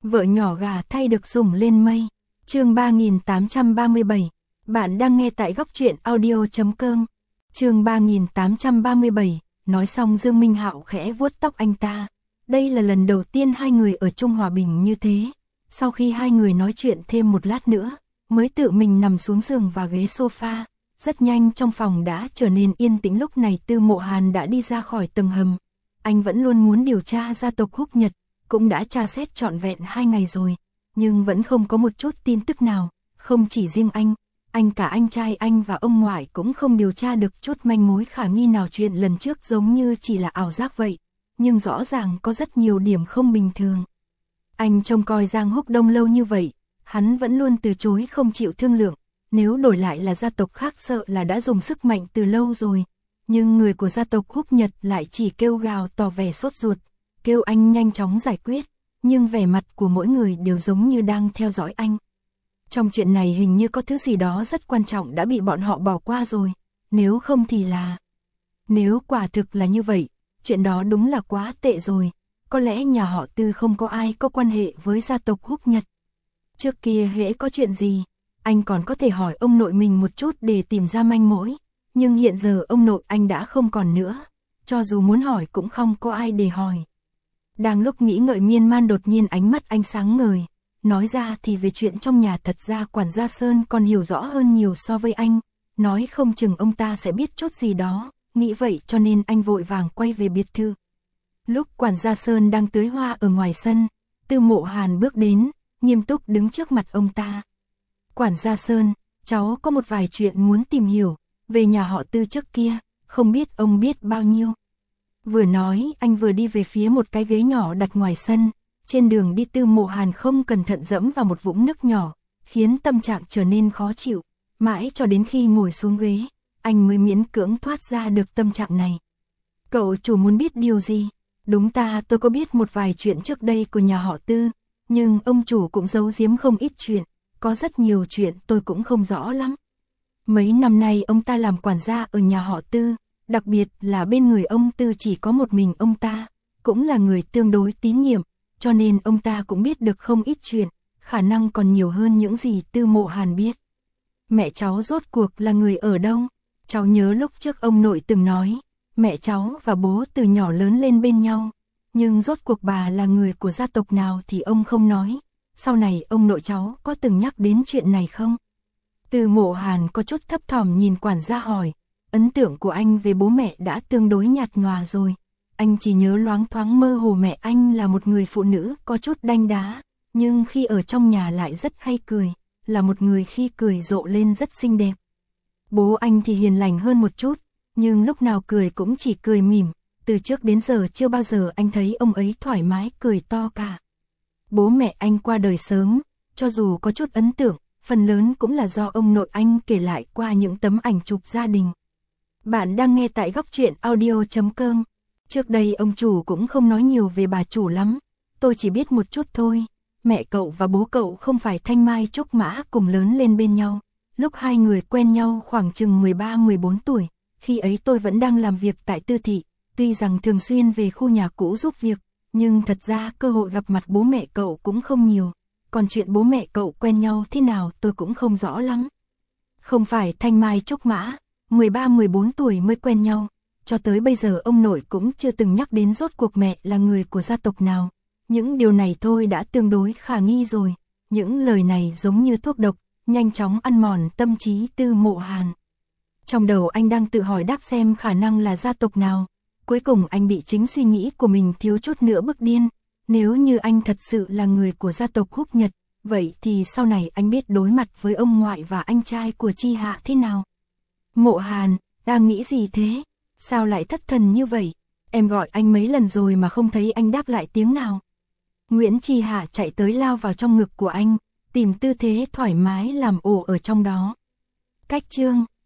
Vợ nhỏ gà thay được sủng lên mây. Chương 3837. Bạn đang nghe tại góc truyện audio.com. Chương 3837. Nói xong Dương Minh Hạo khẽ vuốt tóc anh ta. Đây là lần đầu tiên hai người ở chung hòa bình như thế. Sau khi hai người nói chuyện thêm một lát nữa, mới tự mình nằm xuống giường và ghế sofa. Rất nhanh trong phòng đã trở nên yên tĩnh. Lúc này Tư Mộ Hàn đã đi ra khỏi tầng hầm. Anh vẫn luôn muốn điều tra gia tộc Húc Nhật, cũng đã tra xét trọn vẹn 2 ngày rồi, nhưng vẫn không có một chút tin tức nào. Không chỉ riêng anh cả anh trai anh và ông ngoại cũng không điều tra được chút manh mối khả nghi nào. Chuyện lần trước giống như chỉ là ảo giác vậy, nhưng rõ ràng có rất nhiều điểm không bình thường. Anh trông coi Giang Húc Đông lâu như vậy, hắn vẫn luôn từ chối không chịu thương lượng. Nếu đổi lại là gia tộc khác sợ là đã dùng sức mạnh từ lâu rồi. Nhưng người của gia tộc Húc Nhật lại chỉ kêu gào tỏ vẻ sốt ruột, kêu anh nhanh chóng giải quyết, nhưng vẻ mặt của mỗi người đều giống như đang theo dõi anh. Trong chuyện này hình như có thứ gì đó rất quan trọng đã bị bọn họ bỏ qua rồi, nếu không thì là... Nếu quả thực là như vậy, chuyện đó đúng là quá tệ rồi, có lẽ nhà họ Tư không có ai có quan hệ với gia tộc Húc Nhật. Trước kia hễ có chuyện gì, anh còn có thể hỏi ông nội mình một chút để tìm ra manh mối, nhưng hiện giờ ông nội anh đã không còn nữa, cho dù muốn hỏi cũng không có ai để hỏi. Đang lúc nghĩ ngợi miên man đột nhiên ánh mắt anh sáng ngời, nói ra thì về chuyện trong nhà thật ra quản gia Sơn còn hiểu rõ hơn nhiều so với anh, nói không chừng ông ta sẽ biết chút gì đó, nghĩ vậy cho nên anh vội vàng quay về biệt thự. Lúc quản gia Sơn đang tưới hoa ở ngoài sân, Tư Mộ Hàn bước đến, nghiêm túc đứng trước mặt ông ta. Quản gia Sơn, cháu có một vài chuyện muốn tìm hiểu, về nhà họ Tư trước kia, không biết ông biết bao nhiêu. Vừa nói anh vừa đi về phía một cái ghế nhỏ đặt ngoài sân. Trên đường đi Tư Mộ Hàn không cẩn thận dẫm vào một vũng nước nhỏ, khiến tâm trạng trở nên khó chịu. Mãi cho đến khi ngồi xuống ghế, anh mới miễn cưỡng thoát ra được tâm trạng này. Cậu chủ muốn biết điều gì? Đúng tôi có biết một vài chuyện trước đây của nhà họ Tư, nhưng ông chủ cũng giấu giếm không ít chuyện, có rất nhiều chuyện tôi cũng không rõ lắm. Mấy năm nay ông ta làm quản gia ở nhà họ Tư, đặc biệt là bên người ông Tư chỉ có một mình ông ta, cũng là người tương đối tín nhiệm, cho nên ông ta cũng biết được không ít chuyện, khả năng còn nhiều hơn những gì Tư Mộ Hàn biết. Mẹ cháu rốt cuộc là người ở đâu? Cháu nhớ lúc trước ông nội từng nói, mẹ cháu và bố từ nhỏ lớn lên bên nhau, nhưng rốt cuộc bà là người của gia tộc nào thì ông không nói. Sau này ông nội cháu có từng nhắc đến chuyện này không? Tư Mộ Hàn có chút thấp thỏm nhìn quản gia hỏi, ấn tượng của anh về bố mẹ đã tương đối nhạt nhòa rồi. Anh chỉ nhớ loáng thoáng mơ hồ mẹ anh là một người phụ nữ có chút đanh đá, nhưng khi ở trong nhà lại rất hay cười, là một người khi cười rộ lên rất xinh đẹp. Bố anh thì hiền lành hơn một chút, nhưng lúc nào cười cũng chỉ cười mỉm, từ trước đến giờ chưa bao giờ anh thấy ông ấy thoải mái cười to cả. Bố mẹ anh qua đời sớm, cho dù có chút ấn tượng, phần lớn cũng là do ông nội anh kể lại qua những tấm ảnh chụp gia đình. Bạn đang nghe tại góc truyện audio.com. Trước đây ông chủ cũng không nói nhiều về bà chủ lắm, tôi chỉ biết một chút thôi. Mẹ cậu và bố cậu không phải Thanh Mai Trúc Mã cùng lớn lên bên nhau. Lúc hai người quen nhau khoảng chừng 13-14 tuổi, khi ấy tôi vẫn đang làm việc tại Tư thị, tuy rằng thường xuyên về khu nhà cũ giúp việc, nhưng thật ra cơ hội gặp mặt bố mẹ cậu cũng không nhiều. Còn chuyện bố mẹ cậu quen nhau thế nào tôi cũng không rõ lắm. Không phải Thanh Mai Trúc Mã, 13-14 tuổi mới quen nhau. Cho tới bây giờ ông nội cũng chưa từng nhắc đến rốt cuộc mẹ là người của gia tộc nào. Những điều này thôi đã tương đối khả nghi rồi. Những lời này giống như thuốc độc, nhanh chóng ăn mòn tâm trí Tư Mộ Hàn. Trong đầu anh đang tự hỏi đáp xem khả năng là gia tộc nào. Cuối cùng anh bị chính suy nghĩ của mình thiếu chút nữa bức điên. Nếu như anh thật sự là người của gia tộc Húc Nhật, vậy thì sau này anh biết đối mặt với ông ngoại và anh trai của Chi Hạ thế nào? Mộ Hàn, đang nghĩ gì thế? Sao lại thất thần như vậy? Em gọi anh mấy lần rồi mà không thấy anh đáp lại tiếng nào. Nguyễn Chi Hạ chạy tới lao vào trong ngực của anh, tìm tư thế thoải mái làm ổ ở trong đó. Cách chương